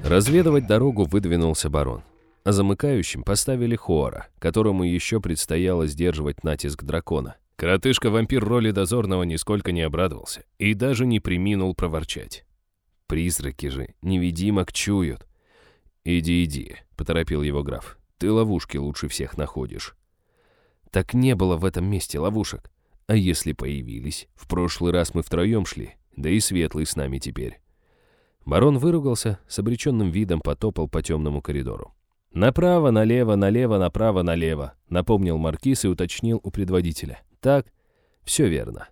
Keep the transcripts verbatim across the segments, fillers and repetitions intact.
Разведывать дорогу выдвинулся барон. А замыкающим поставили Хоора, которому еще предстояло сдерживать натиск дракона. Коротышка-вампир роли дозорного нисколько не обрадовался и даже не преминул проворчать. «Призраки же невидимок чуют». «Иди, иди», — поторопил его граф. «Ты ловушки лучше всех находишь». «Так не было в этом месте ловушек. А если появились? В прошлый раз мы втроем шли, да и Светлый с нами теперь». Барон выругался, с обреченным видом потопал по темному коридору. «Направо, налево, налево, направо, налево», — напомнил маркиз и уточнил у предводителя. «Так, все верно».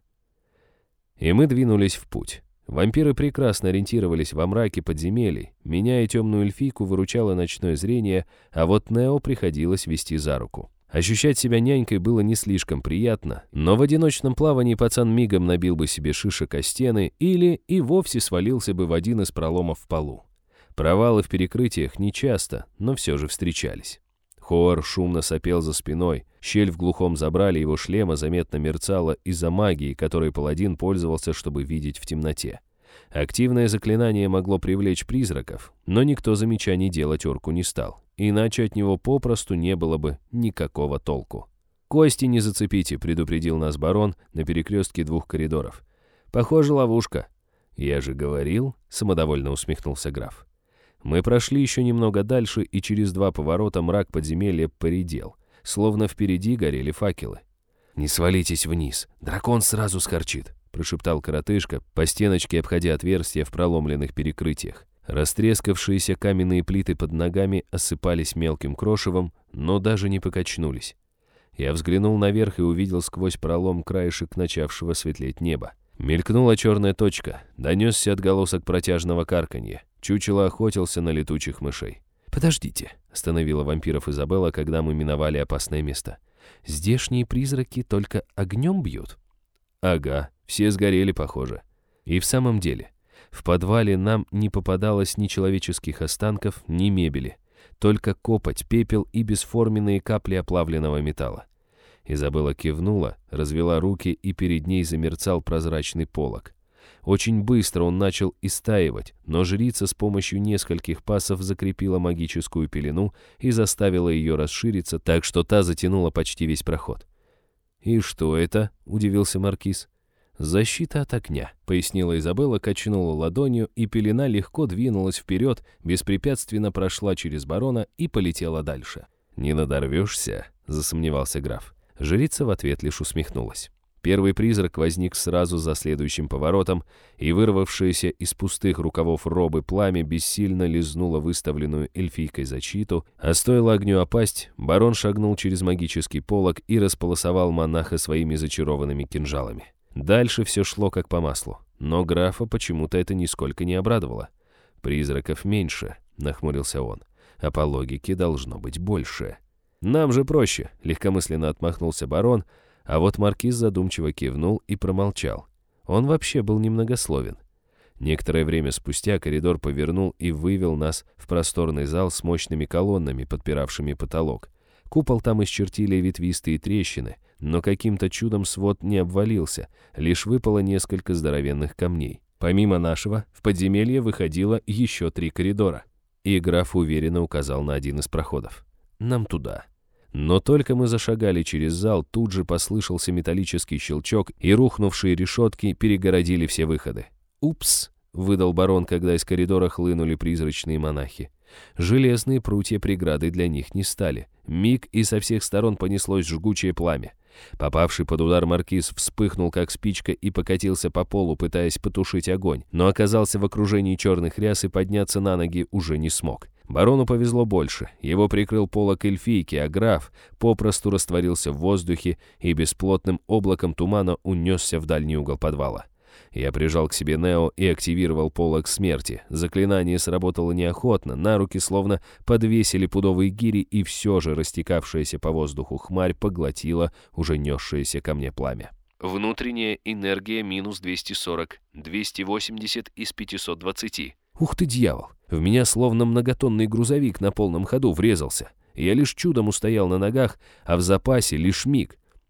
И мы двинулись в путь. Вампиры прекрасно ориентировались во мраке подземелий. Меня и темную эльфийку выручало ночное зрение, а вот Нео приходилось вести за руку. Ощущать себя нянькой было не слишком приятно, но в одиночном плавании пацан мигом набил бы себе шишек о стены или и вовсе свалился бы в один из проломов в полу. Провалы в перекрытиях нечасто, но все же встречались. Хоор шумно сопел за спиной, щель в глухом забрале его шлема заметно мерцала из-за магии, которой паладин пользовался, чтобы видеть в темноте. Активное заклинание могло привлечь призраков, но никто замечаний делать орку не стал, иначе от него попросту не было бы никакого толку. «Кости не зацепите», — предупредил нас барон на перекрестке двух коридоров. «Похоже, ловушка». «Я же говорил», — самодовольно усмехнулся граф. Мы прошли еще немного дальше, и через два поворота мрак подземелья поредел, словно впереди горели факелы. «Не свалитесь вниз, дракон сразу схорчит», — прошептал коротышка, по стеночке обходя отверстия в проломленных перекрытиях. Растрескавшиеся каменные плиты под ногами осыпались мелким крошевом, но даже не покачнулись. Я взглянул наверх и увидел сквозь пролом краешек начавшего светлеть неба. Мелькнула черная точка, донесся отголосок протяжного карканья. Чучело охотился на летучих мышей. «Подождите», — остановила вампиров Изабелла, когда мы миновали опасное место. «Здешние призраки только огнем бьют?» «Ага, все сгорели, похоже». И в самом деле, в подвале нам не попадалось ни человеческих останков, ни мебели. Только копоть, пепел и бесформенные капли оплавленного металла. Изабелла кивнула, развела руки, и перед ней замерцал прозрачный полог. Очень быстро он начал истаивать, но жрица с помощью нескольких пасов закрепила магическую пелену и заставила ее расшириться так, что та затянула почти весь проход. «И что это?» — удивился маркиз. «Защита от огня», — пояснила Изабелла, качнула ладонью, и пелена легко двинулась вперед, беспрепятственно прошла через барона и полетела дальше. «Не надорвешься?» — засомневался граф. Жрица в ответ лишь усмехнулась. Первый призрак возник сразу за следующим поворотом, и вырвавшееся из пустых рукавов робы пламя бессильно лизнуло выставленную эльфийкой защиту, а стоило огню опасть, барон шагнул через магический полог и располосовал монаха своими зачарованными кинжалами. Дальше все шло как по маслу, но графа почему-то это нисколько не обрадовало. «Призраков меньше», — нахмурился он, — «а по логике должно быть больше». «Нам же проще», — легкомысленно отмахнулся барон, а вот маркиз задумчиво кивнул и промолчал. Он вообще был немногословен. Некоторое время спустя коридор повернул и вывел нас в просторный зал с мощными колоннами, подпиравшими потолок. Купол там исчертили ветвистые трещины, но каким-то чудом свод не обвалился, лишь выпало несколько здоровенных камней. Помимо нашего, в подземелье выходило еще три коридора, и граф уверенно указал на один из проходов. «Нам туда». Но только мы зашагали через зал, тут же послышался металлический щелчок, и рухнувшие решетки перегородили все выходы. «Упс!» — выдал барон, когда из коридора хлынули призрачные монахи. Железные прутья преградой для них не стали. Миг, и со всех сторон понеслось жгучее пламя. Попавший под удар маркиз вспыхнул, как спичка, и покатился по полу, пытаясь потушить огонь, но оказался в окружении черных ряс и подняться на ноги уже не смог. Барону повезло больше. Его прикрыл полог эльфийки, а граф попросту растворился в воздухе и бесплотным облаком тумана унесся в дальний угол подвала. Я прижал к себе Нео и активировал полог смерти. Заклинание сработало неохотно, на руки словно подвесили пудовые гири, и все же растекавшаяся по воздуху хмарь поглотила уже несшееся ко мне пламя. Внутренняя энергия минус двести сорок, двести восемьдесят из пятисот двадцати. Ух ты, дьявол! В меня словно многотонный грузовик на полном ходу врезался. Я лишь чудом устоял на ногах, а в запасе лишь миг.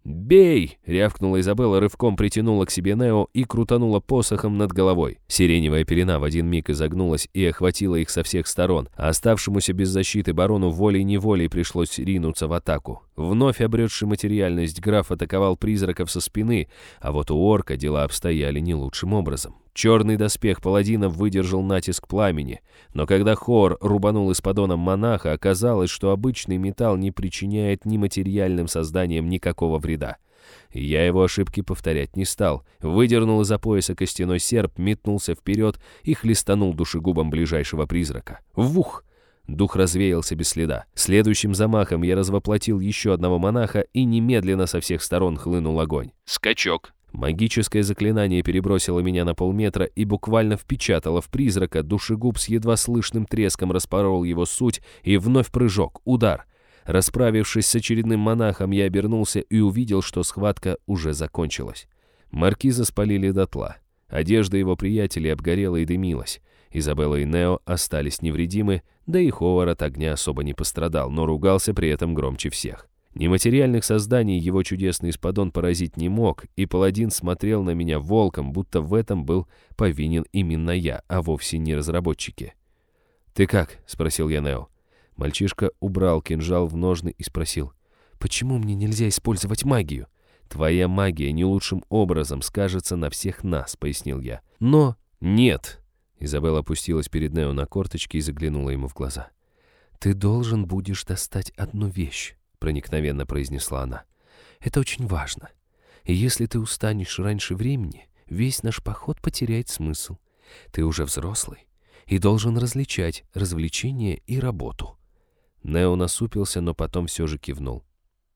«Бей!» — рявкнула Изабелла, рывком притянула к себе Нео и крутанула посохом над головой. Сиреневая пелена в один миг изогнулась и охватила их со всех сторон, а оставшемуся без защиты барону волей-неволей пришлось ринуться в атаку. Вновь обретший материальность граф атаковал призраков со спины, а вот у орка дела обстояли не лучшим образом. Черный доспех паладина выдержал натиск пламени, но когда Хоор рубанул исподоном монаха, оказалось, что обычный металл не причиняет ни материальным созданиям никакого вреда. Я его ошибки повторять не стал, выдернул из-за пояса костяной серп, метнулся вперед и хлестанул душегубом ближайшего призрака. Вух! Дух развеялся без следа. Следующим замахом я развоплотил еще одного монаха, и немедленно со всех сторон хлынул огонь. Скачок! Магическое заклинание перебросило меня на полметра и буквально впечатало в призрака. Душегуб с едва слышным треском распорол его суть, и вновь прыжок, удар. Расправившись с очередным монахом, я обернулся и увидел, что схватка уже закончилась. Маркиза спалили дотла. Одежда его приятелей обгорела и дымилась. Изабелла и Нео остались невредимы, да и Хоор от огня особо не пострадал, но ругался при этом громче всех. Нематериальных созданий его чудесный исподон поразить не мог, и паладин смотрел на меня волком, будто в этом был повинен именно я, а вовсе не разработчики. «Ты как?» — спросил я Нео. Мальчишка убрал кинжал в ножны и спросил: «Почему мне нельзя использовать магию?» «Твоя магия не лучшим образом скажется на всех нас», — пояснил я. «Но нет!» Изабелла опустилась перед Нео на корточки и заглянула ему в глаза. «Ты должен будешь достать одну вещь», — проникновенно произнесла она. «Это очень важно. И если ты устанешь раньше времени, весь наш поход потеряет смысл. Ты уже взрослый и должен различать развлечение и работу». Нео насупился, но потом все же кивнул.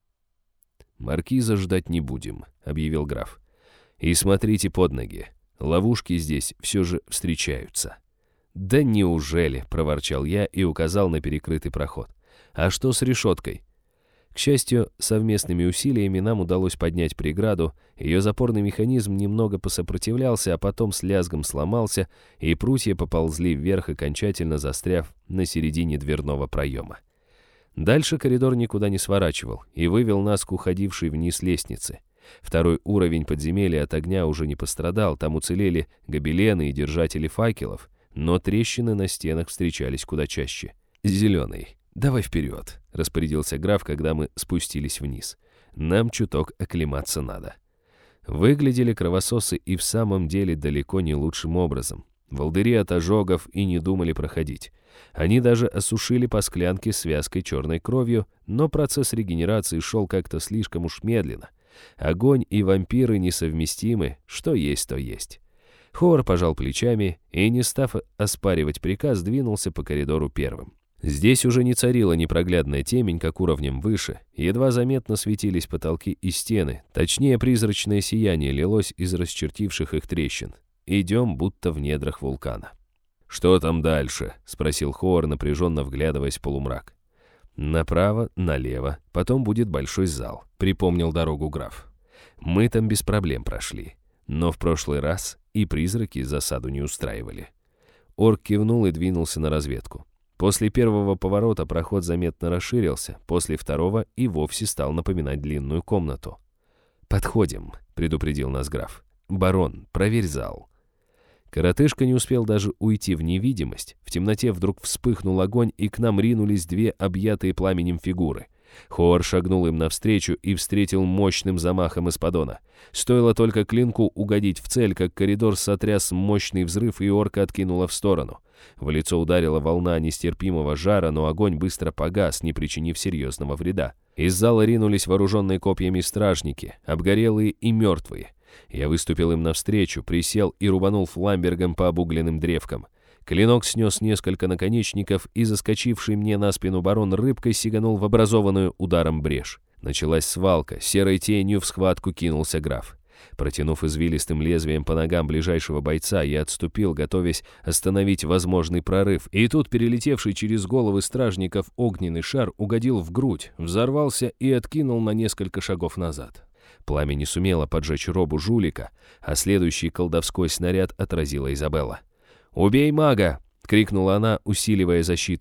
«Маркиза ждать не будем», — объявил граф. «И смотрите под ноги. Ловушки здесь все же встречаются». «Да неужели?» — проворчал я и указал на перекрытый проход. «А что с решеткой?» К счастью, совместными усилиями нам удалось поднять преграду, ее запорный механизм немного посопротивлялся, а потом с лязгом сломался, и прутья поползли вверх, окончательно застряв на середине дверного проема. Дальше коридор никуда не сворачивал и вывел нас к уходившей вниз лестнице. Второй уровень подземелья от огня уже не пострадал, там уцелели гобелены и держатели факелов, но трещины на стенах встречались куда чаще. «Зеленый, давай вперед», — распорядился граф, когда мы спустились вниз. «Нам чуток оклематься надо». Выглядели кровососы и в самом деле далеко не лучшим образом. Волдыри от ожогов и не думали проходить. Они даже осушили по склянке с вязкой черной кровью, но процесс регенерации шел как-то слишком уж медленно. Огонь и вампиры несовместимы, что есть, то есть. Хоор пожал плечами и, не став оспаривать приказ, двинулся по коридору первым. Здесь уже не царила непроглядная темень, как уровнем выше, едва заметно светились потолки и стены, точнее призрачное сияние лилось из расчертивших их трещин. Идем будто в недрах вулкана. «Что там дальше?» — спросил Хоор, напряженно вглядываясь в полумрак. «Направо, налево, потом будет большой зал», — припомнил дорогу граф. «Мы там без проблем прошли, но в прошлый раз и призраки засаду не устраивали». Орк кивнул и двинулся на разведку. После первого поворота проход заметно расширился, после второго и вовсе стал напоминать длинную комнату. «Подходим», — предупредил нас граф. «Барон, проверь зал». Коротышка не успел даже уйти в невидимость. В темноте вдруг вспыхнул огонь, и к нам ринулись две объятые пламенем фигуры. Хоор шагнул им навстречу и встретил мощным замахом исподона. Стоило только клинку угодить в цель, как коридор сотряс мощный взрыв, и орка откинула в сторону. В лицо ударила волна нестерпимого жара, но огонь быстро погас, не причинив серьезного вреда. Из зала ринулись вооруженные копьями стражники, обгорелые и мертвые. Я выступил им навстречу, присел и рубанул фламбергом по обугленным древкам. Клинок снес несколько наконечников, и заскочивший мне на спину барон рыбкой сиганул в образованную ударом брешь. Началась свалка, серой тенью в схватку кинулся граф. Протянув извилистым лезвием по ногам ближайшего бойца, я отступил, готовясь остановить возможный прорыв. И тут перелетевший через головы стражников огненный шар угодил в грудь, взорвался и откинул на несколько шагов назад. Пламя не сумело поджечь робу жулика, а следующий колдовской снаряд отразила Изабелла. «Убей мага!» — крикнула она, усиливая защиту.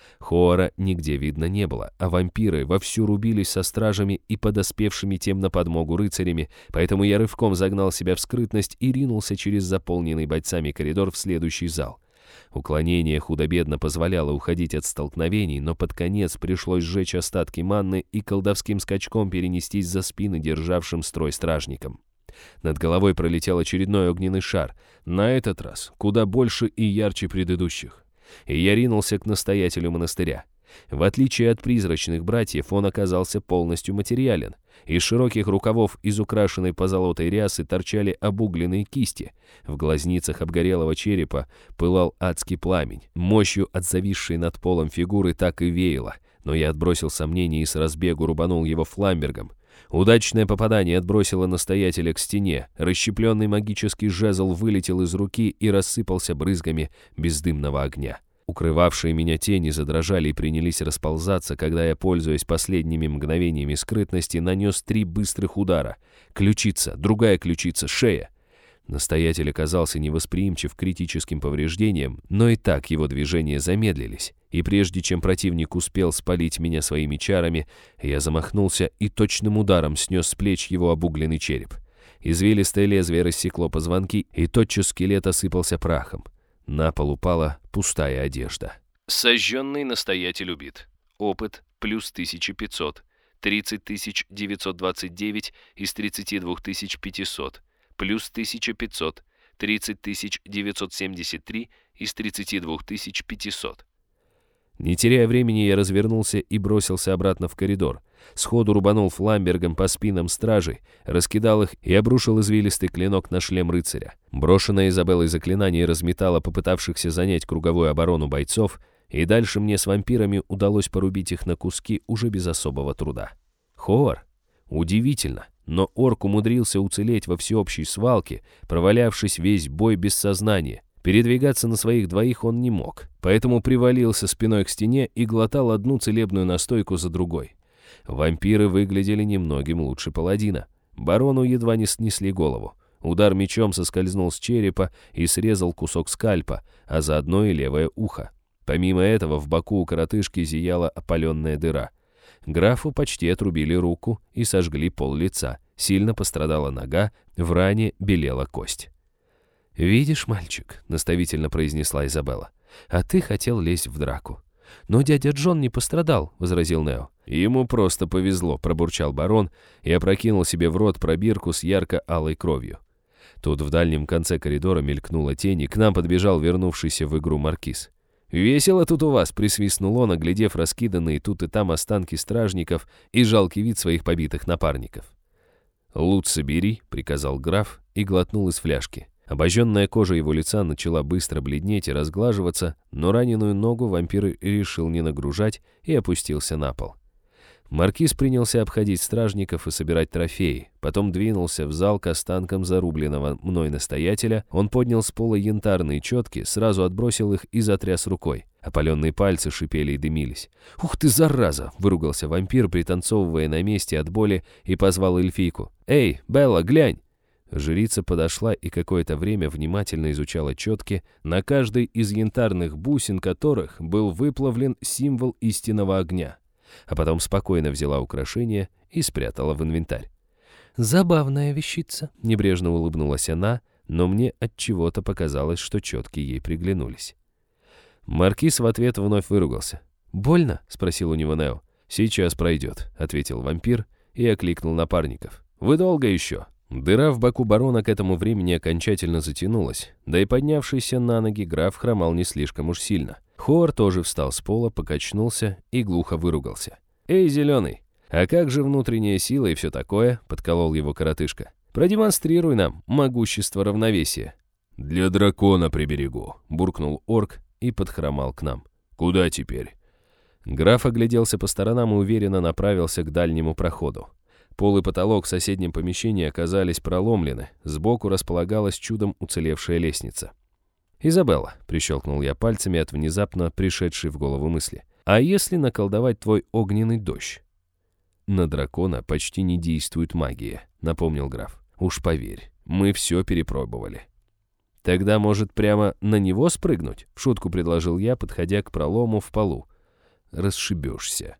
Хоора нигде видно не было, а вампиры вовсю рубились со стражами и подоспевшими тем на подмогу рыцарями, поэтому я рывком загнал себя в скрытность и ринулся через заполненный бойцами коридор в следующий зал. Уклонение худо-бедно позволяло уходить от столкновений, но под конец пришлось сжечь остатки манны и колдовским скачком перенестись за спины державшим строй стражникам. Над головой пролетел очередной огненный шар, на этот раз куда больше и ярче предыдущих. И я ринулся к настоятелю монастыря. В отличие от призрачных братьев, он оказался полностью материален. Из широких рукавов из украшенной позолотой рясы торчали обугленные кисти. В глазницах обгорелого черепа пылал адский пламень. Мощью от зависшей над полом фигуры так и веяло, но я отбросил сомнения и с разбегу рубанул его фламбергом. Удачное попадание отбросило настоятеля к стене. Расщепленный магический жезл вылетел из руки и рассыпался брызгами бездымного огня. Укрывавшие меня тени задрожали и принялись расползаться, когда я, пользуясь последними мгновениями скрытности, нанес три быстрых удара. Ключица, другая ключица, шея. Настоятель оказался невосприимчив к критическим повреждениям, но и так его движения замедлились. И прежде чем противник успел спалить меня своими чарами, я замахнулся и точным ударом снес с плеч его обугленный череп. Извилистое лезвие рассекло позвонки, и тотчас скелет осыпался прахом. На пол упала пустая одежда. Сожженный настоятель убит. Опыт плюс тысяча пятьсот. тридцать тысяч девятьсот двадцать девять из тридцати двух тысяч пятисот. Плюс тысяча пятьсот. тридцать тысяч девятьсот семьдесят три из тридцати двух тысяч пятисот. Не теряя времени, я развернулся и бросился обратно в коридор. Сходу рубанул фламбергом по спинам стражей, раскидал их и обрушил извилистый клинок на шлем рыцаря. Брошенное Изабеллой заклинание разметало попытавшихся занять круговую оборону бойцов, и дальше мне с вампирами удалось порубить их на куски уже без особого труда. Хоор? Удивительно, но орк умудрился уцелеть во всеобщей свалке, провалявшись весь бой без сознания. Передвигаться на своих двоих он не мог, поэтому привалился спиной к стене и глотал одну целебную настойку за другой. Вампиры выглядели немногим лучше паладина. Барону едва не снесли голову. Удар мечом соскользнул с черепа и срезал кусок скальпа, а заодно и левое ухо. Помимо этого в боку у коротышки зияла опаленная дыра. Графу почти отрубили руку и сожгли пол лица. Сильно пострадала нога, в ране белела кость. «Видишь, мальчик», — наставительно произнесла Изабелла, — «а ты хотел лезть в драку». «Но дядя Джон не пострадал», — возразил Нео. «Ему просто повезло», — пробурчал барон и опрокинул себе в рот пробирку с ярко-алой кровью. Тут в дальнем конце коридора мелькнула тень, и к нам подбежал вернувшийся в игру маркиз. «Весело тут у вас», — присвистнул он, оглядев раскиданные тут и там останки стражников и жалкий вид своих побитых напарников. «Лут собери», — приказал граф и глотнул из фляжки. Обожженная кожа его лица начала быстро бледнеть и разглаживаться, но раненую ногу вампир решил не нагружать и опустился на пол. Маркиз принялся обходить стражников и собирать трофеи, потом двинулся в зал к останкам зарубленного мной настоятеля. Он поднял с пола янтарные четки, сразу отбросил их и затряс рукой. Опаленные пальцы шипели и дымились. «Ух ты, зараза!» — выругался вампир, пританцовывая на месте от боли, и позвал эльфийку. «Эй, Белла, глянь!» Жрица подошла и какое-то время внимательно изучала четки, на каждой из янтарных бусин которых был выплавлен символ истинного огня, а потом спокойно взяла украшение и спрятала в инвентарь. «Забавная вещица», — небрежно улыбнулась она, но мне отчего-то показалось, что четки ей приглянулись. Маркиз в ответ вновь выругался. «Больно?» — спросил у него Нео. «Сейчас пройдет», — ответил вампир и окликнул напарников. «Вы долго еще?» Дыра в боку барона к этому времени окончательно затянулась, да и поднявшийся на ноги граф хромал не слишком уж сильно. Хоор тоже встал с пола, покачнулся и глухо выругался. «Эй, зеленый, а как же внутренняя сила и все такое?» — подколол его коротышка. «Продемонстрируй нам могущество равновесия». «Для дракона приберегу», — буркнул орк и подхромал к нам. «Куда теперь?» Граф огляделся по сторонам и уверенно направился к дальнему проходу. Пол и потолок в соседнем помещении оказались проломлены, сбоку располагалась чудом уцелевшая лестница. «Изабелла», — прищелкнул я пальцами от внезапно пришедшей в голову мысли, «а если наколдовать твой огненный дождь?» «На дракона почти не действует магия», — напомнил граф. «Уж поверь, мы все перепробовали». «Тогда, может, прямо на него спрыгнуть?» — в шутку предложил я, подходя к пролому в полу. расшибешься.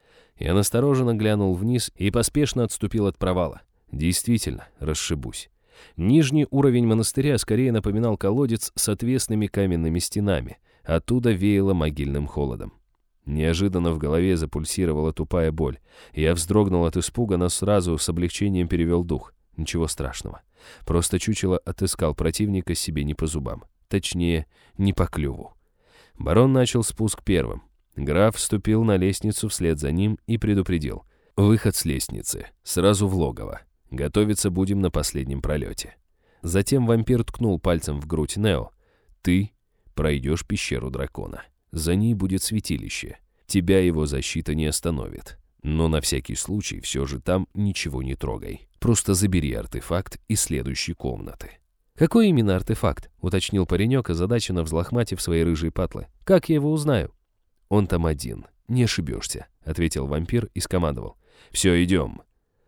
Я настороженно глянул вниз и поспешно отступил от провала. Действительно, расшибусь. Нижний уровень монастыря скорее напоминал колодец с отвесными каменными стенами. Оттуда веяло могильным холодом. Неожиданно в голове запульсировала тупая боль. Я вздрогнул от испуга, но сразу с облегчением перевел дух. Ничего страшного. Просто чучело отыскал противника себе не по зубам. Точнее, не по клюву. Барон начал спуск первым. Граф вступил на лестницу вслед за ним и предупредил. Выход с лестницы. Сразу в логово. Готовиться будем на последнем пролете. Затем вампир ткнул пальцем в грудь Нео. Ты пройдешь пещеру дракона. За ней будет святилище. Тебя его защита не остановит. Но на всякий случай все же там ничего не трогай. Просто забери артефакт из следующей комнаты. «Какой именно артефакт?» — уточнил паренек, озадаченно взлохматив свои рыжие патлы. «Как я его узнаю?» «Он там один. Не ошибешься», — ответил вампир и скомандовал. «Все, идем».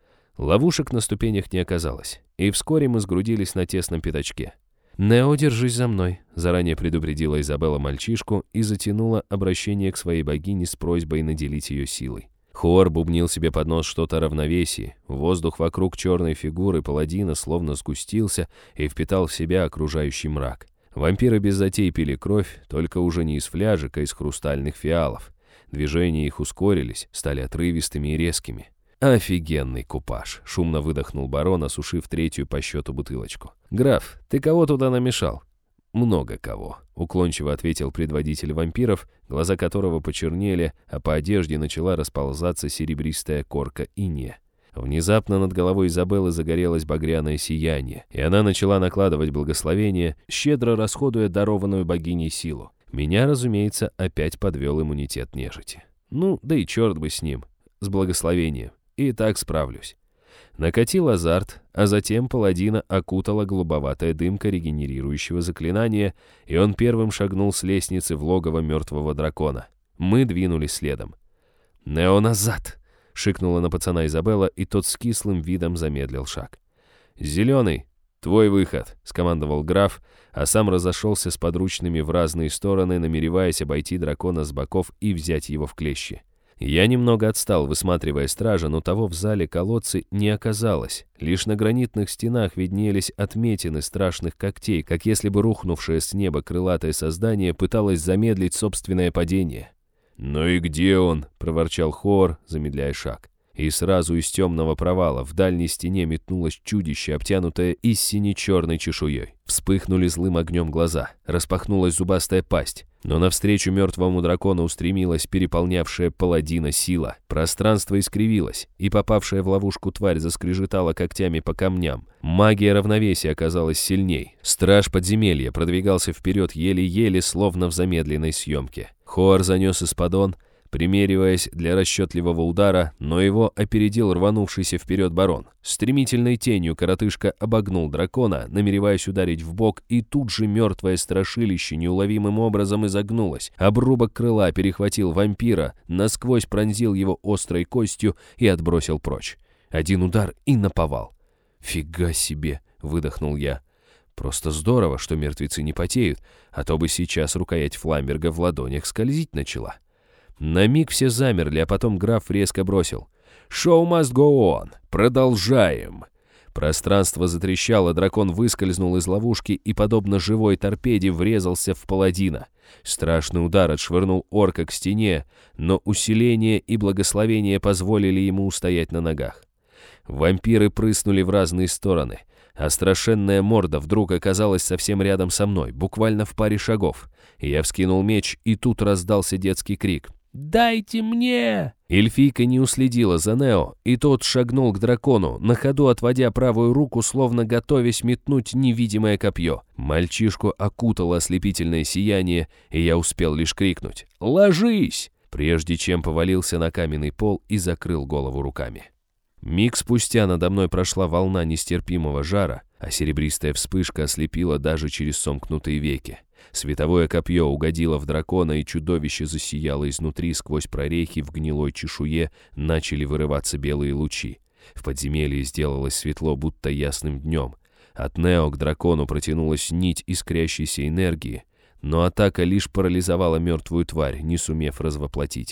Ловушек на ступенях не оказалось, и вскоре мы сгрудились на тесном пятачке. «Нео, держись за мной», — заранее предупредила Изабелла мальчишку и затянула обращение к своей богине с просьбой наделить ее силой. Хор бубнил себе под нос что-то о равновесии. Воздух вокруг черной фигуры паладина словно сгустился и впитал в себя окружающий мрак. Вампиры без затей пили кровь, только уже не из фляжек, а из хрустальных фиалов. Движения их ускорились, стали отрывистыми и резкими. «Офигенный купаж!» — шумно выдохнул барон, осушив третью по счету бутылочку. «Граф, ты кого туда намешал?» «Много кого», — уклончиво ответил предводитель вампиров, глаза которого почернели, а по одежде начала расползаться серебристая корка инея. Внезапно над головой Изабеллы загорелось багряное сияние, и она начала накладывать благословение, щедро расходуя дарованную богиней силу. Меня, разумеется, опять подвел иммунитет нежити. Ну, да и черт бы с ним, с благословением, и так справлюсь. Накатил азарт, а затем паладина окутала голубоватая дымка регенерирующего заклинания, и он первым шагнул с лестницы в логово мертвого дракона. Мы двинулись следом. «Нео, назад!» — шикнула на пацана Изабелла, и тот с кислым видом замедлил шаг. «Зеленый, твой выход!» — скомандовал граф, а сам разошелся с подручными в разные стороны, намереваясь обойти дракона с боков и взять его в клещи. Я немного отстал, высматривая стража, но того в зале колодцы не оказалось. Лишь на гранитных стенах виднелись отметины страшных когтей, как если бы рухнувшее с неба крылатое создание пыталось замедлить собственное падение. «Ну и где он?» — проворчал Хоор, замедляя шаг. И сразу из темного провала в дальней стене метнулось чудище, обтянутое истине черной чешуей. Вспыхнули злым огнем глаза, распахнулась зубастая пасть. Но навстречу мертвому дракону устремилась переполнявшая паладина сила. Пространство искривилось, и попавшая в ловушку тварь заскрежетала когтями по камням. Магия равновесия оказалась сильней. Страж подземелья продвигался вперед еле-еле, словно в замедленной съемке. Хоор занес исподон, примериваясь для расчетливого удара, но его опередил рванувшийся вперед барон. Стремительной тенью коротышка обогнул дракона, намереваясь ударить в бок, и тут же мертвое страшилище неуловимым образом изогнулось. Обрубок крыла перехватил вампира, насквозь пронзил его острой костью и отбросил прочь. Один удар и наповал. «Фига себе!» — выдохнул я. «Просто здорово, что мертвецы не потеют, а то бы сейчас рукоять Фламберга в ладонях скользить начала». На миг все замерли, а потом граф резко бросил. «Show must go on! Продолжаем!» Пространство затрещало, дракон выскользнул из ловушки и, подобно живой торпеде, врезался в паладина. Страшный удар отшвырнул орка к стене, но усиление и благословение позволили ему устоять на ногах. Вампиры прыснули в разные стороны, а страшенная морда вдруг оказалась совсем рядом со мной, буквально в паре шагов. Я вскинул меч, и тут раздался детский крик. «Дайте мне!» Эльфийка не уследила за Нео, и тот шагнул к дракону, на ходу отводя правую руку, словно готовясь метнуть невидимое копье. Мальчишку окутало ослепительное сияние, и я успел лишь крикнуть «Ложись!», прежде чем повалился на каменный пол и закрыл голову руками. Миг спустя надо мной прошла волна нестерпимого жара, а серебристая вспышка ослепила даже через сомкнутые веки. Световое копье угодило в дракона, и чудовище засияло изнутри. Сквозь прорехи в гнилой чешуе начали вырываться белые лучи. В подземелье сделалось светло, будто ясным днем. От Нео к дракону протянулась нить искрящейся энергии, но атака лишь парализовала мертвую тварь, не сумев развоплотить.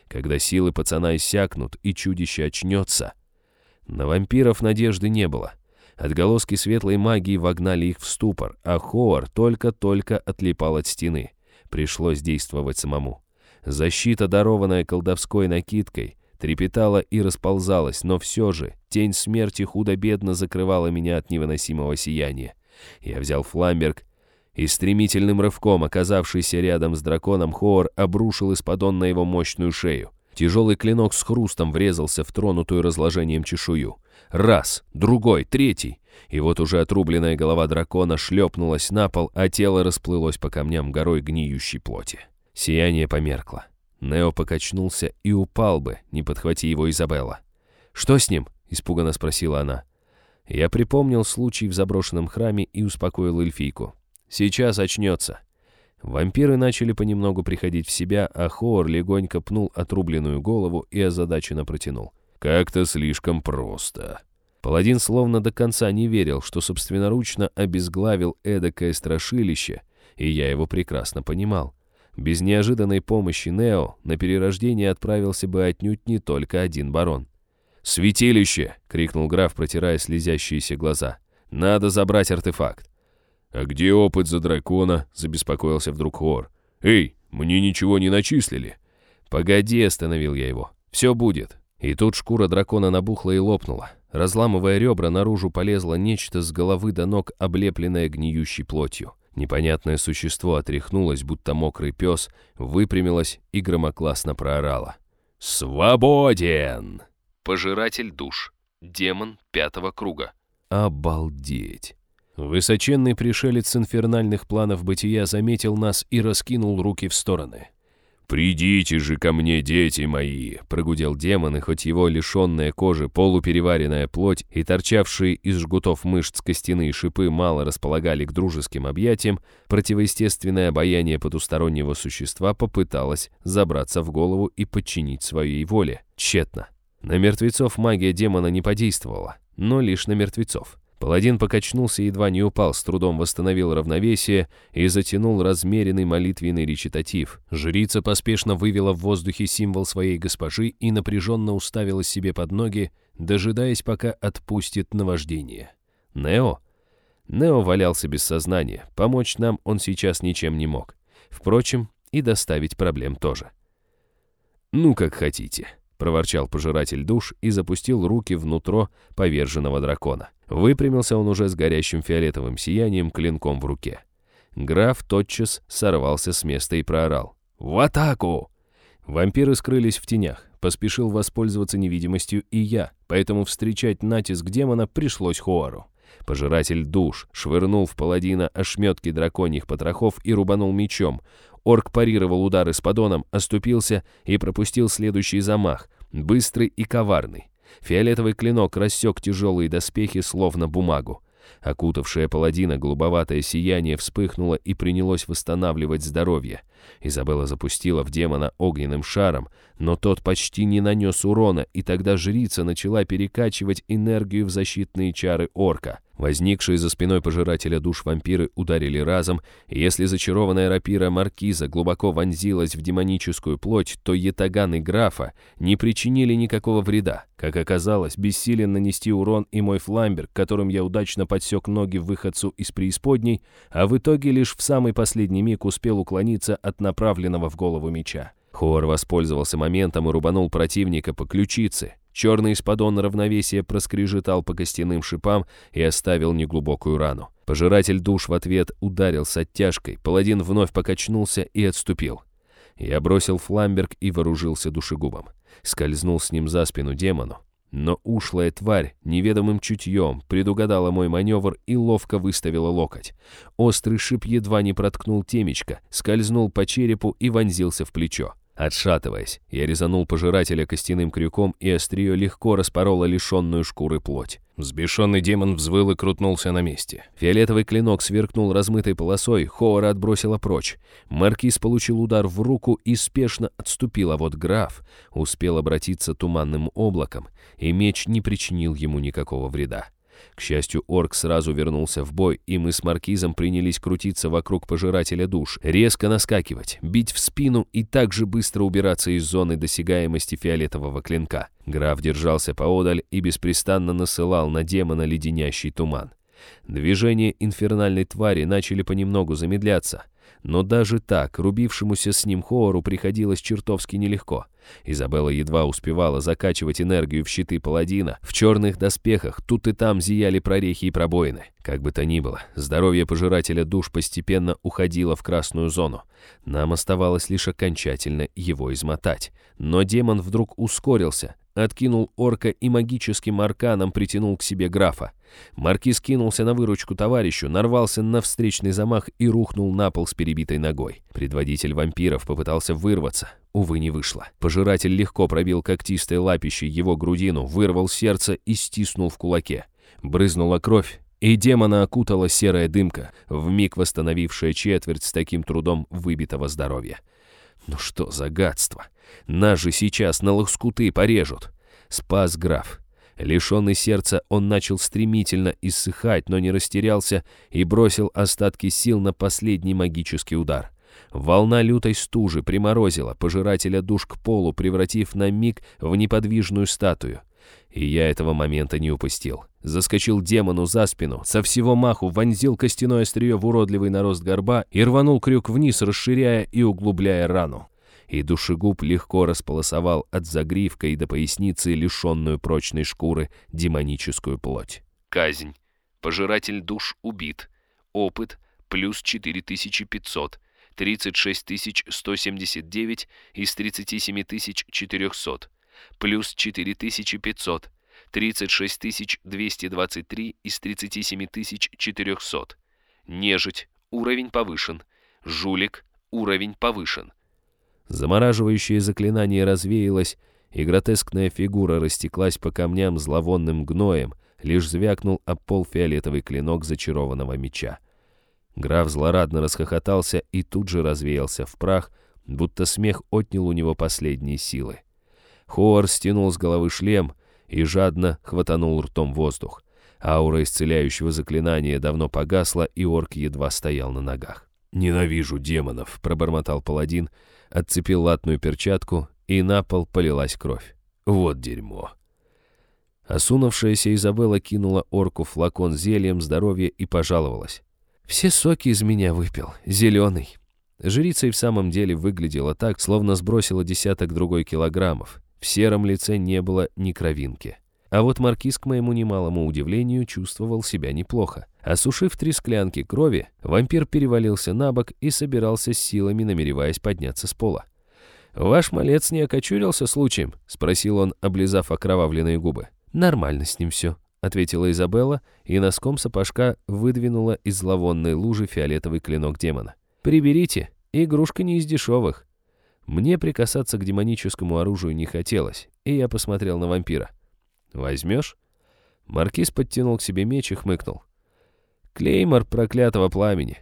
Когда силы пацана иссякнут и чудище очнется. На вампиров надежды не было. Отголоски светлой магии вогнали их в ступор, а Хоор только-только отлипал от стены. Пришлось действовать самому. Защита, дарованная колдовской накидкой, трепетала и расползалась, но все же тень смерти худо-бедно закрывала меня от невыносимого сияния. Я взял фламберг, и стремительным рывком, оказавшийся рядом с драконом, Хоор обрушил исподон на его мощную шею. Тяжелый клинок с хрустом врезался в тронутую разложением чешую. Раз, другой, третий. И вот уже отрубленная голова дракона шлепнулась на пол, а тело расплылось по камням горой гниющей плоти. Сияние померкло. Нео покачнулся и упал бы, не подхвати его Изабелла. «Что с ним?» — испуганно спросила она. Я припомнил случай в заброшенном храме и успокоил эльфийку. «Сейчас очнется». Вампиры начали понемногу приходить в себя, а Хоор легонько пнул отрубленную голову и озадаченно протянул. «Как-то слишком просто». Паладин словно до конца не верил, что собственноручно обезглавил эдакое страшилище, и я его прекрасно понимал. Без неожиданной помощи Нео на перерождение отправился бы отнюдь не только один барон. «Святилище!» — крикнул граф, протирая слезящиеся глаза. «Надо забрать артефакт». «А где опыт за дракона?» — забеспокоился вдруг Хоор. «Эй, мне ничего не начислили». «Погоди», — остановил я его. «Все будет». И тут шкура дракона набухла и лопнула. Разламывая ребра, наружу полезло нечто с головы до ног, облепленное гниющей плотью. Непонятное существо отряхнулось, будто мокрый пес, выпрямилось и громогласно проорало. «Свободен!» Пожиратель душ. Демон пятого круга. Обалдеть! Высоченный пришелец с инфернальных планов бытия заметил нас и раскинул руки в стороны. «Придите же ко мне, дети мои!» — прогудел демон, и хоть его лишенная кожи, полупереваренная плоть и торчавшие из жгутов мышц костяные шипы мало располагали к дружеским объятиям, противоестественное обаяние потустороннего существа попыталось забраться в голову и подчинить своей воле. Тщетно. На мертвецов магия демона не подействовала, но лишь на мертвецов. Паладин покачнулся и едва не упал, с трудом восстановил равновесие и затянул размеренный молитвенный речитатив. Жрица поспешно вывела в воздухе символ своей госпожи и напряженно уставилась себе под ноги, дожидаясь, пока отпустит наваждение. «Нео?» Нео валялся без сознания, помочь нам он сейчас ничем не мог. Впрочем, и доставить проблем тоже. «Ну, как хотите», — проворчал пожиратель душ и запустил руки внутрь поверженного дракона. Выпрямился он уже с горящим фиолетовым сиянием клинком в руке. Граф тотчас сорвался с места и проорал. «В атаку!» Вампиры скрылись в тенях. Поспешил воспользоваться невидимостью и я, поэтому встречать натиск демона пришлось Хоору. Пожиратель душ швырнул в паладина ошметки драконьих потрохов и рубанул мечом. Орк парировал удары с подоном, оступился и пропустил следующий замах, быстрый и коварный. Фиолетовый клинок рассек тяжелые доспехи, словно бумагу. Окутавшее паладина голубоватое сияние вспыхнуло и принялось восстанавливать здоровье. Изабелла запустила в демона огненным шаром, но тот почти не нанес урона, и тогда жрица начала перекачивать энергию в защитные чары орка. Возникшие за спиной пожирателя душ вампиры ударили разом, и если зачарованная рапира маркиза глубоко вонзилась в демоническую плоть, то ятаганы графа не причинили никакого вреда. Как оказалось, бессилен нанести урон и мой фламберг, которым я удачно подсек ноги выходцу из преисподней, а в итоге лишь в самый последний миг успел уклониться от направленного в голову меча. Хоор воспользовался моментом и рубанул противника по ключице. Черный исподон равновесия проскрежетал по костяным шипам и оставил неглубокую рану. Пожиратель душ в ответ ударил с оттяжкой, паладин вновь покачнулся и отступил. Я бросил фламберг и вооружился душегубом. Скользнул с ним за спину демону. Но ушлая тварь неведомым чутьем предугадала мой маневр и ловко выставила локоть. Острый шип едва не проткнул темечко, скользнул по черепу и вонзился в плечо. Отшатываясь, я резанул пожирателя костяным крюком, и острие легко распороло лишенную шкуры плоть. Взбешенный демон взвыл и крутнулся на месте. Фиолетовый клинок сверкнул размытой полосой, Хоора отбросила прочь. Маркиз получил удар в руку и спешно отступил, а вот граф успел обратиться туманным облаком, и меч не причинил ему никакого вреда. К счастью, орк сразу вернулся в бой, и мы с маркизом принялись крутиться вокруг пожирателя душ, резко наскакивать, бить в спину и так же быстро убираться из зоны досягаемости фиолетового клинка. Граф держался поодаль и беспрестанно насылал на демона леденящий туман. Движения инфернальной твари начали понемногу замедляться, но даже так рубившемуся с ним Хоору приходилось чертовски нелегко. Изабелла едва успевала закачивать энергию в щиты паладина. В черных доспехах тут и там зияли прорехи и пробоины. Как бы то ни было, здоровье пожирателя душ постепенно уходило в красную зону. Нам оставалось лишь окончательно его измотать. Но демон вдруг ускорился, откинул орка и магическим арканом притянул к себе графа. Маркиз кинулся на выручку товарищу, нарвался на встречный замах и рухнул на пол с перебитой ногой. Предводитель вампиров попытался вырваться. Увы, не вышло. Пожиратель легко пробил когтистой лапищей его грудину, вырвал сердце и стиснул в кулаке. Брызнула кровь, и демона окутала серая дымка, вмиг восстановившая четверть с таким трудом выбитого здоровья. Ну что за гадство? Нас же сейчас на лоскуты порежут. Спас граф. Лишенный сердца, он начал стремительно иссыхать, но не растерялся и бросил остатки сил на последний магический удар. Волна лютой стужи приморозила пожирателя душ к полу, превратив на миг в неподвижную статую. И я этого момента не упустил. Заскочил демону за спину, со всего маху вонзил костяное острие в уродливый нарост горба и рванул крюк вниз, расширяя и углубляя рану. И душегуб легко располосовал от загривка и до поясницы лишенную прочной шкуры демоническую плоть. Казнь. Пожиратель душ убит. Опыт плюс четыре тысячи пятьсот. тридцать шесть тысяч сто семьдесят девять из тридцати семи тысяч четырехсот. Плюс четыре тысячи пятьсот. тридцать шесть тысяч двести двадцать три из тридцати семи тысяч четырехсот. Нежить. Уровень повышен. Жулик. Уровень повышен. Замораживающее заклинание развеялось, и гротескная фигура растеклась по камням зловонным гноем, лишь звякнул об пол фиолетовый клинок зачарованного меча. Граф злорадно расхохотался и тут же развеялся в прах, будто смех отнял у него последние силы. Хоар стянул с головы шлем и жадно хватанул ртом воздух. Аура исцеляющего заклинания давно погасла, и орк едва стоял на ногах. «Ненавижу демонов», — пробормотал паладин, отцепил латную перчатку, и на пол полилась кровь. «Вот дерьмо». Осунувшаяся Изабелла кинула орку флакон зельем здоровья и пожаловалась. «Все соки из меня выпил, зеленый». Жрица и в самом деле выглядела так, словно сбросила десяток другой килограммов. В сером лице не было ни кровинки. А вот маркиз, к моему немалому удивлению, чувствовал себя неплохо. Осушив три склянки крови, вампир перевалился на бок и собирался с силами, намереваясь подняться с пола. «Ваш малец не окочурился случаем?» — спросил он, облизав окровавленные губы. «Нормально с ним все», — ответила Изабелла и носком сапожка выдвинула из зловонной лужи фиолетовый клинок демона. «Приберите, игрушка не из дешевых». Мне прикасаться к демоническому оружию не хотелось, и я посмотрел на вампира. «Возьмешь?» Маркиз подтянул к себе меч и хмыкнул. «Клеймор проклятого пламени.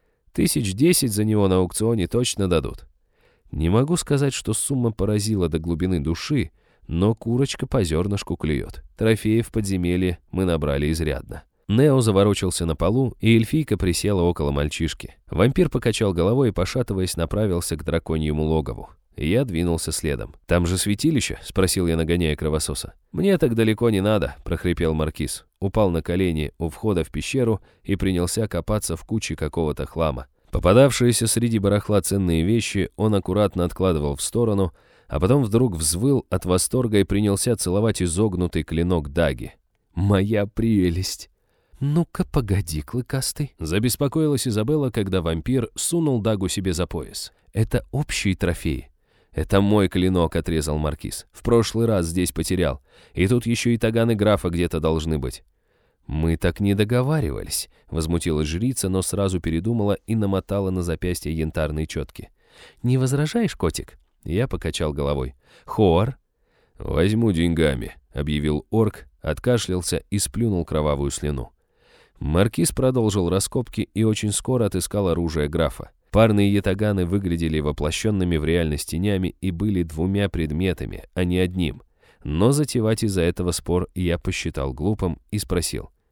Тысяч десять за него на аукционе точно дадут». Не могу сказать, что сумма поразила до глубины души, но курочка по зернышку клюет. Трофеев в подземелье мы набрали изрядно. Нео заворочился на полу, и эльфийка присела около мальчишки. Вампир покачал головой и, пошатываясь, направился к драконьему логову. Я двинулся следом. «Там же святилище?» — спросил я, нагоняя кровососа. «Мне так далеко не надо», — прохрипел маркиз. Упал на колени у входа в пещеру и принялся копаться в куче какого-то хлама. Попадавшиеся среди барахла ценные вещи он аккуратно откладывал в сторону, а потом вдруг взвыл от восторга и принялся целовать изогнутый клинок даги. «Моя прелесть!» «Ну-ка, погоди, клыкастый!» — забеспокоилась Изабелла, когда вампир сунул дагу себе за пояс. «Это общий трофей». «Это мой клинок», — отрезал маркиз. «В прошлый раз здесь потерял. И тут еще и таганы графа где-то должны быть». «Мы так не договаривались», — возмутилась жрица, но сразу передумала и намотала на запястье янтарные четки. «Не возражаешь, котик?» Я покачал головой. «Хоар?» «Возьму деньгами», — объявил орк, откашлялся и сплюнул кровавую слюну. Маркиз продолжил раскопки и очень скоро отыскал оружие графа. Парные ятаганы выглядели воплощенными в реальность тенями и были двумя предметами, а не одним. Но затевать из-за этого спор я посчитал глупым и спросил.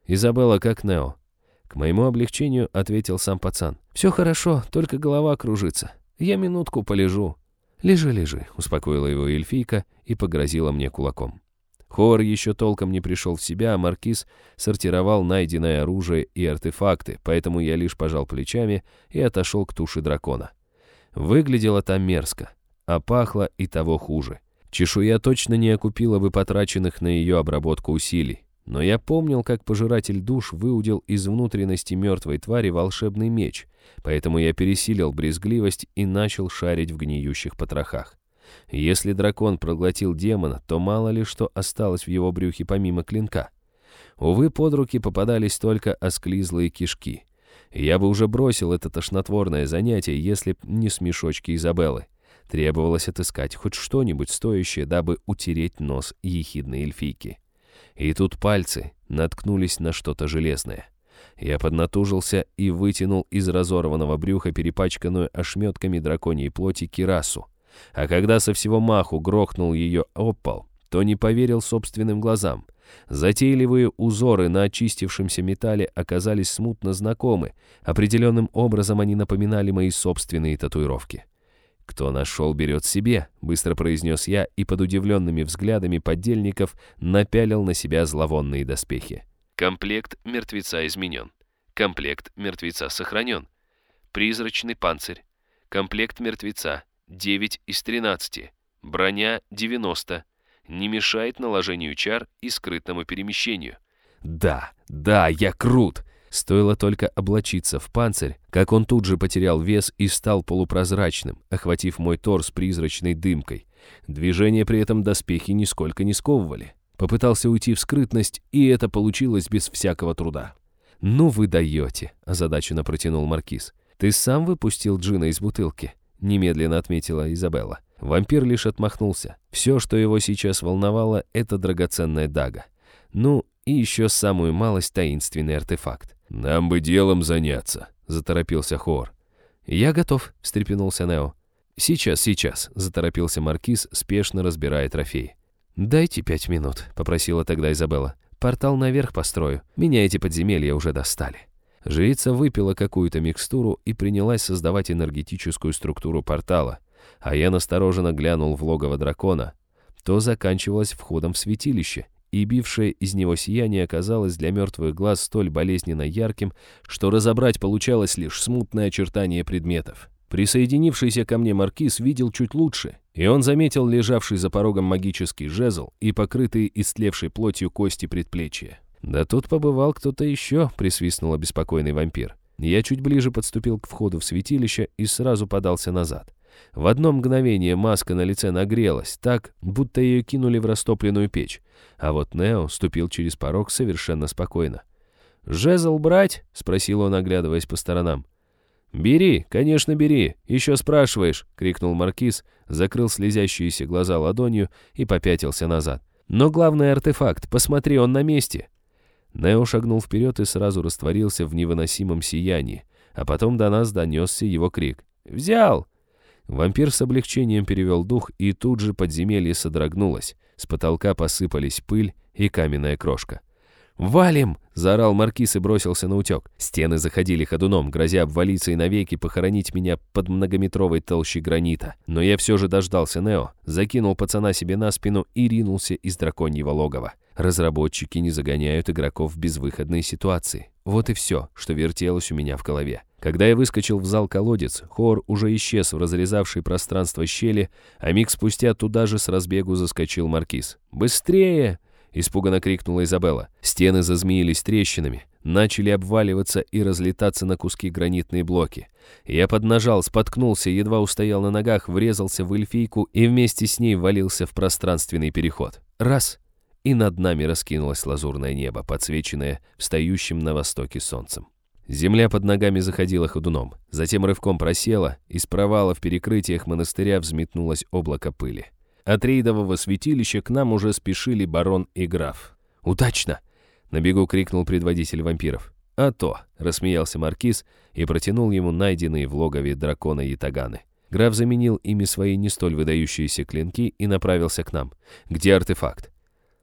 «Изабелла, как Нео?» К моему облегчению ответил сам пацан. «Все хорошо, только голова кружится. Я минутку полежу». «Лежи, лежи», — успокоила его эльфийка и погрозила мне кулаком. Хоор еще толком не пришел в себя, а Маркиз сортировал найденное оружие и артефакты, поэтому я лишь пожал плечами и отошел к туше дракона. Выглядело там мерзко, а пахло и того хуже. Чешуя точно не окупила бы потраченных на ее обработку усилий, но я помнил, как пожиратель душ выудил из внутренности мертвой твари волшебный меч, поэтому я пересилил брезгливость и начал шарить в гниющих потрохах. Если дракон проглотил демона, то мало ли что осталось в его брюхе помимо клинка. Увы, под руки попадались только осклизлые кишки. Я бы уже бросил это тошнотворное занятие, если б не смешочки Изабеллы. Требовалось отыскать хоть что-нибудь стоящее, дабы утереть нос ехидной эльфийки. И тут пальцы наткнулись на что-то железное. Я поднатужился и вытянул из разорванного брюха перепачканную ошметками драконьей плоти кирасу. А когда со всего маху грохнул ее об пол, то не поверил собственным глазам. Затейливые узоры на очистившемся металле оказались смутно знакомы. Определенным образом они напоминали мои собственные татуировки. «Кто нашел, берет себе», — быстро произнес я и под удивленными взглядами подельников напялил на себя зловонные доспехи. Комплект мертвеца изменен. Комплект мертвеца сохранен. Призрачный панцирь. Комплект мертвеца девять из тринадцати. Броня девяносто. Не мешает наложению чар и скрытному перемещению. Да, да, я крут! Стоило только облачиться в панцирь, как он тут же потерял вес и стал полупрозрачным, охватив мой торс призрачной дымкой. Движения при этом доспехи нисколько не сковывали. Попытался уйти в скрытность, и это получилось без всякого труда. «Ну вы даете», — озадаченно протянул Маркиз. «Ты сам выпустил джина из бутылки?» — немедленно отметила Изабелла. Вампир лишь отмахнулся. Все, что его сейчас волновало, — это драгоценная дага. Ну, и еще самую малость таинственный артефакт. «Нам бы делом заняться», — заторопился Хоор. «Я готов», — встрепенулся Нео. «Сейчас, сейчас», — заторопился Маркиз, спешно разбирая трофей. «Дайте пять минут», — попросила тогда Изабелла. «Портал наверх построю. Меня эти подземелья уже достали». Жрица выпила какую-то микстуру и принялась создавать энергетическую структуру портала, а я настороженно глянул в логово дракона. То заканчивалось входом в святилище, и бившее из него сияние оказалось для мертвых глаз столь болезненно ярким, что разобрать получалось лишь смутное очертание предметов. Присоединившийся ко мне Маркиз видел чуть лучше, и он заметил лежавший за порогом магический жезл и покрытые истлевшей плотью кости предплечья. «Да тут побывал кто-то еще», — присвистнул обеспокоенный вампир. Я чуть ближе подступил к входу в святилище и сразу подался назад. В одно мгновение маска на лице нагрелась, так, будто ее кинули в растопленную печь, а вот Нео ступил через порог совершенно спокойно. «Жезл брать?» — спросил он, оглядываясь по сторонам. «Бери, конечно, бери, еще спрашиваешь», — крикнул Маркиз, закрыл слезящиеся глаза ладонью и попятился назад. «Но главный артефакт, посмотри, он на месте». Нео шагнул вперед и сразу растворился в невыносимом сиянии, а потом до нас донесся его крик. «Взял!» Вампир с облегчением перевел дух, и тут же подземелье содрогнулось. С потолка посыпались пыль и каменная крошка. «Валим!» — заорал Маркиз и бросился на утек. Стены заходили ходуном, грозя обвалиться и навеки похоронить меня под многометровой толщей гранита. Но я все же дождался Нео, закинул пацана себе на спину и ринулся из драконьего логова. Разработчики не загоняют игроков в безвыходные ситуации. Вот и все, что вертелось у меня в голове. Когда я выскочил в зал-колодец, Хоор уже исчез в разрезавшей пространство щели, а миг спустя туда же с разбегу заскочил Маркиз. «Быстрее!» — испуганно крикнула Изабелла. Стены зазмеились трещинами, начали обваливаться и разлетаться на куски гранитные блоки. Я поднажал, споткнулся, едва устоял на ногах, врезался в эльфийку и вместе с ней ввалился в пространственный переход. Раз — и над нами раскинулось лазурное небо, подсвеченное встающим на востоке солнцем. Земля под ногами заходила ходуном, затем рывком просела, из провала в перекрытиях монастыря взметнулось облако пыли. От рейдового святилища к нам уже спешили барон и граф. «Удачно!» — на бегу крикнул предводитель вампиров. «А то!» — рассмеялся Маркиз и протянул ему найденные в логове дракона ятаганы. Граф заменил ими свои не столь выдающиеся клинки и направился к нам. «Где артефакт?»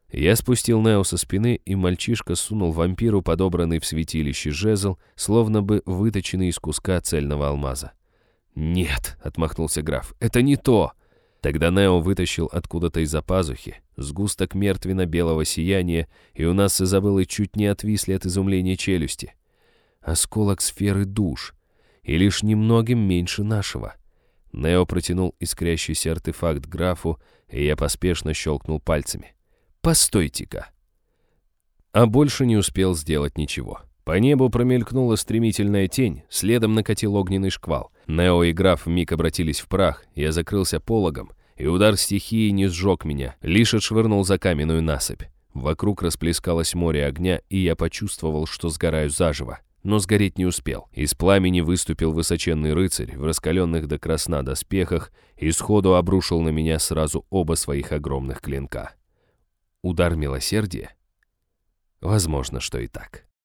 Я спустил Нео со спины, и мальчишка сунул вампиру подобранный в святилище жезл, словно бы выточенный из куска цельного алмаза. «Нет», — отмахнулся граф, — «это не то». Тогда Нео вытащил откуда-то из-за пазухи сгусток мертвенно-белого сияния, и у нас с Изабеллой чуть не отвисли от изумления челюсти. Осколок сферы душ, и лишь немногим меньше нашего. Нео протянул искрящийся артефакт графу, и я поспешно щелкнул пальцами. «Постойте-ка!» А больше не успел сделать ничего. По небу промелькнула стремительная тень, следом накатил огненный шквал. Нео и граф вмиг обратились в прах, я закрылся пологом, и удар стихии не сжег меня, лишь отшвырнул за каменную насыпь. Вокруг расплескалось море огня, и я почувствовал, что сгораю заживо, но сгореть не успел. Из пламени выступил высоченный рыцарь в раскаленных до красна доспехах и сходу обрушил на меня сразу оба своих огромных клинка. Удар милосердия? Возможно, что и так.